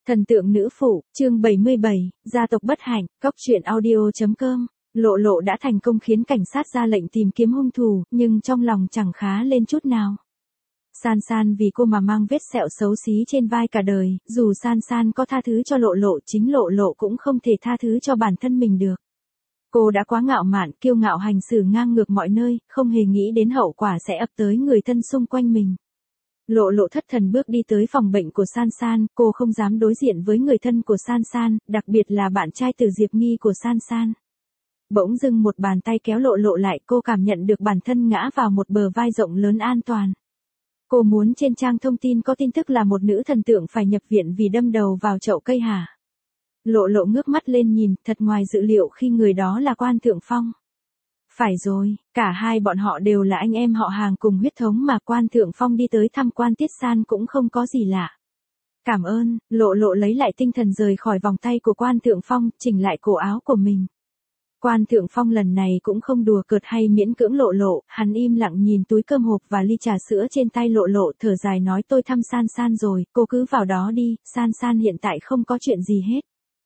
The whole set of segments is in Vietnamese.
Thần tượng nữ phụ, chương 77, gia tộc bất hạnh, góc truyện audio.com. Lộ Lộ đã thành công khiến cảnh sát ra lệnh tìm kiếm hung thủ, nhưng trong lòng chẳng khá lên chút nào. San San vì cô mà mang vết sẹo xấu xí trên vai cả đời, dù San San có tha thứ cho Lộ Lộ, chính Lộ Lộ cũng không thể tha thứ cho bản thân mình được. Cô đã quá ngạo mạn, kiêu ngạo hành xử ngang ngược mọi nơi, không hề nghĩ đến hậu quả sẽ ập tới người thân xung quanh mình. Lộ Lộ thất thần bước đi tới phòng bệnh của San San, cô không dám đối diện với người thân của San San, đặc biệt là bạn trai Từ Diệp Nghi của San San. Bỗng dưng một bàn tay kéo Lộ Lộ lại, cô cảm nhận được bản thân ngã vào một bờ vai rộng lớn an toàn. Cô muốn trên trang thông tin có tin tức là một nữ thần tượng phải nhập viện vì đâm đầu vào chậu cây hả? Lộ Lộ ngước mắt lên nhìn, thật ngoài dự liệu khi người đó là Quan Thượng Phong. Phải rồi, cả hai bọn họ đều là anh em họ hàng cùng huyết thống mà Quan Thượng Phong đi tới thăm Quan Tiết San cũng không có gì lạ. Cảm ơn, Lộ Lộ lấy lại tinh thần rời khỏi vòng tay của Quan Thượng Phong, chỉnh lại cổ áo của mình. Quan Thượng Phong lần này cũng không đùa cợt hay miễn cưỡng Lộ Lộ, hắn im lặng nhìn túi cơm hộp và ly trà sữa trên tay Lộ Lộ, thở dài nói tôi thăm San San rồi, cô cứ vào đó đi, San San hiện tại không có chuyện gì hết.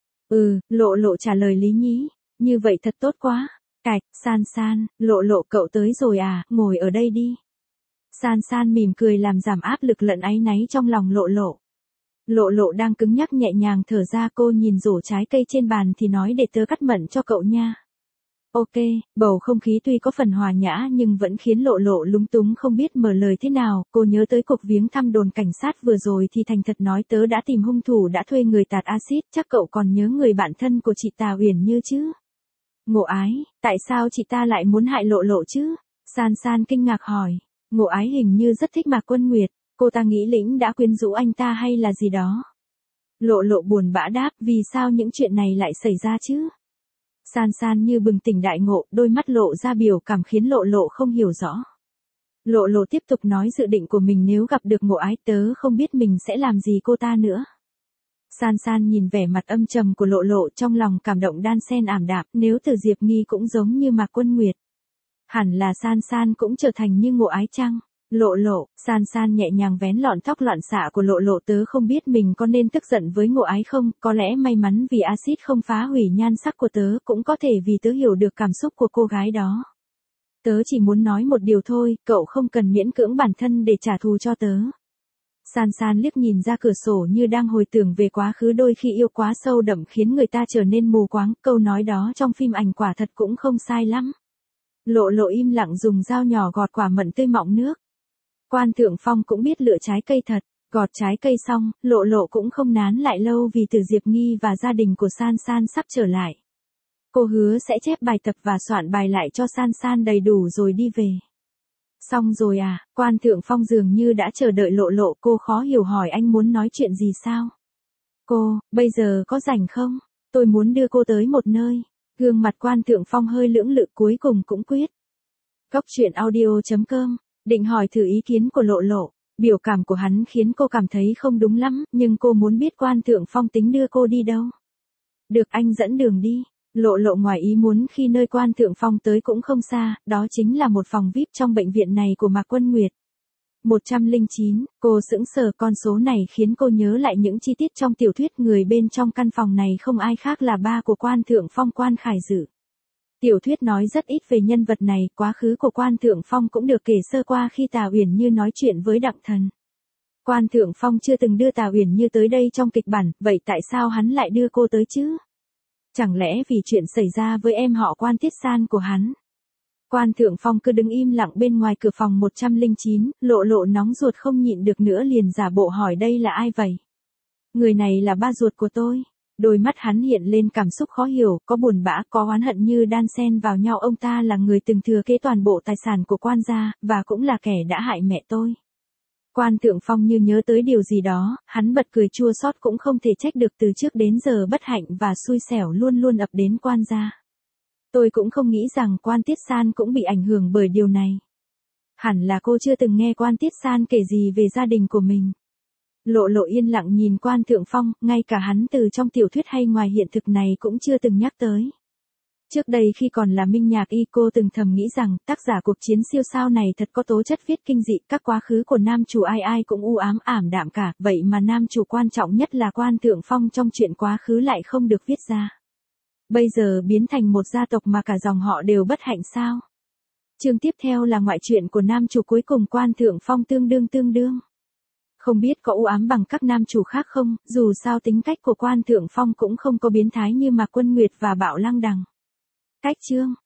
Lộ Lộ trả lời lý nhí, như vậy thật tốt quá. Cạch, San San, Lộ Lộ cậu tới rồi à, ngồi ở đây đi. San San mỉm cười làm giảm áp lực lẫn áy náy trong lòng Lộ Lộ. Lộ Lộ đang cứng nhắc nhẹ nhàng thở ra, cô nhìn rổ trái cây trên bàn thì nói để tớ cắt mận cho cậu nha. Ok, bầu không khí tuy có phần hòa nhã nhưng vẫn khiến Lộ Lộ lúng túng không biết mở lời thế nào, cô nhớ tới cuộc viếng thăm đồn cảnh sát vừa rồi thì thành thật nói tớ đã tìm hung thủ đã thuê người tạt axit, chắc cậu còn nhớ người bạn thân của chị Tà Uyển Như chứ? Ngộ Ái, tại sao chị ta lại muốn hại Lộ Lộ chứ? San San kinh ngạc hỏi. Ngộ Ái hình như rất thích Mạc Quân Nguyệt, cô ta nghĩ Lĩnh đã quyến rũ anh ta hay là gì đó. Lộ Lộ buồn bã đáp, vì sao những chuyện này lại xảy ra chứ? San San như bừng tỉnh đại ngộ, đôi mắt lộ ra biểu cảm khiến Lộ Lộ không hiểu rõ. Lộ Lộ tiếp tục nói dự định của mình nếu gặp được Ngộ Ái tớ không biết mình sẽ làm gì cô ta nữa. San San nhìn vẻ mặt âm trầm của Lộ Lộ trong lòng cảm động đan xen ảm đạm, nếu Từ Diệp Nghi cũng giống như Mạc Quân Nguyệt. Hẳn là San San cũng trở thành như Ngộ Ái chăng? Lộ Lộ, San San nhẹ nhàng vén lọn tóc loạn xạ của Lộ Lộ, tớ không biết mình có nên tức giận với Ngộ Ái không, có lẽ may mắn vì axit không phá hủy nhan sắc của tớ, cũng có thể vì tớ hiểu được cảm xúc của cô gái đó. Tớ chỉ muốn nói một điều thôi, cậu không cần miễn cưỡng bản thân để trả thù cho tớ. San San liếc nhìn ra cửa sổ như đang hồi tưởng về quá khứ, đôi khi yêu quá sâu đậm khiến người ta trở nên mù quáng, câu nói đó trong phim ảnh quả thật cũng không sai lắm. Lộ Lộ im lặng dùng dao nhỏ gọt quả mận tươi mọng nước. Quan Thượng Phong cũng biết lựa trái cây thật, gọt trái cây xong, Lộ Lộ cũng không nán lại lâu vì Từ Diệp Nghi và gia đình của San San sắp trở lại. Cô hứa sẽ chép bài tập và soạn bài lại cho San San đầy đủ rồi đi về. Xong rồi à, Quan Thượng Phong dường như đã chờ đợi Lộ Lộ, cô khó hiểu hỏi anh muốn nói chuyện gì sao? Cô, bây giờ có rảnh không? Tôi muốn đưa cô tới một nơi. Gương mặt Quan Thượng Phong hơi lưỡng lự cuối cùng cũng quyết. Góc truyện audio.com, định hỏi thử ý kiến của Lộ Lộ, biểu cảm của hắn khiến cô cảm thấy không đúng lắm, nhưng cô muốn biết Quan Thượng Phong tính đưa cô đi đâu. Được, anh dẫn đường đi. Lộ Lộ ngoài ý muốn khi nơi Quan Thượng Phong tới cũng không xa, đó chính là một phòng VIP trong bệnh viện này của Mạc Quân Nguyệt. 109, cô sững sờ, con số này khiến cô nhớ lại những chi tiết trong tiểu thuyết, người bên trong căn phòng này không ai khác là ba của Quan Thượng Phong, Quan Khải Dự. Tiểu thuyết nói rất ít về nhân vật này, quá khứ của Quan Thượng Phong cũng được kể sơ qua khi Tà Uyển Như nói chuyện với Đặng Thần. Quan Thượng Phong chưa từng đưa Tà Uyển Như tới đây trong kịch bản, vậy tại sao hắn lại đưa cô tới chứ? Chẳng lẽ vì chuyện xảy ra với em họ Quan Tiết San của hắn? Quan Thượng Phong cứ đứng im lặng bên ngoài cửa phòng 109, Lộ Lộ nóng ruột không nhịn được nữa liền giả bộ hỏi đây là ai vậy? Người này là ba ruột của tôi. Đôi mắt hắn hiện lên cảm xúc khó hiểu, có buồn bã, có oán hận như đan xen vào nhau. Ông ta là người từng thừa kế toàn bộ tài sản của Quan gia, và cũng là kẻ đã hại mẹ tôi. Quan Thượng Phong như nhớ tới điều gì đó, hắn bật cười chua xót, cũng không thể trách được từ trước đến giờ bất hạnh và xui xẻo luôn luôn ập đến Quan gia. Tôi cũng không nghĩ rằng Quan Tiết San cũng bị ảnh hưởng bởi điều này. Hẳn là cô chưa từng nghe Quan Tiết San kể gì về gia đình của mình. Lộ Lộ yên lặng nhìn Quan Thượng Phong, ngay cả hắn từ trong tiểu thuyết hay ngoài hiện thực này cũng chưa từng nhắc tới. Trước đây khi còn là Minh Nhạc Y cô từng thầm nghĩ rằng tác giả cuộc chiến siêu sao này thật có tố chất viết kinh dị, các quá khứ của nam chủ ai ai cũng u ám ảm đạm cả, vậy mà nam chủ quan trọng nhất là Quan Thượng Phong trong chuyện quá khứ lại không được viết ra. Bây giờ biến thành một gia tộc mà cả dòng họ đều bất hạnh sao? Chương tiếp theo là ngoại truyện của nam chủ cuối cùng Quan Thượng Phong tương đương. Không biết có u ám bằng các nam chủ khác không, dù sao tính cách của Quan Thượng Phong cũng không có biến thái như Mạc Quân Nguyệt và Bạo Lăng Đằng. Cách chương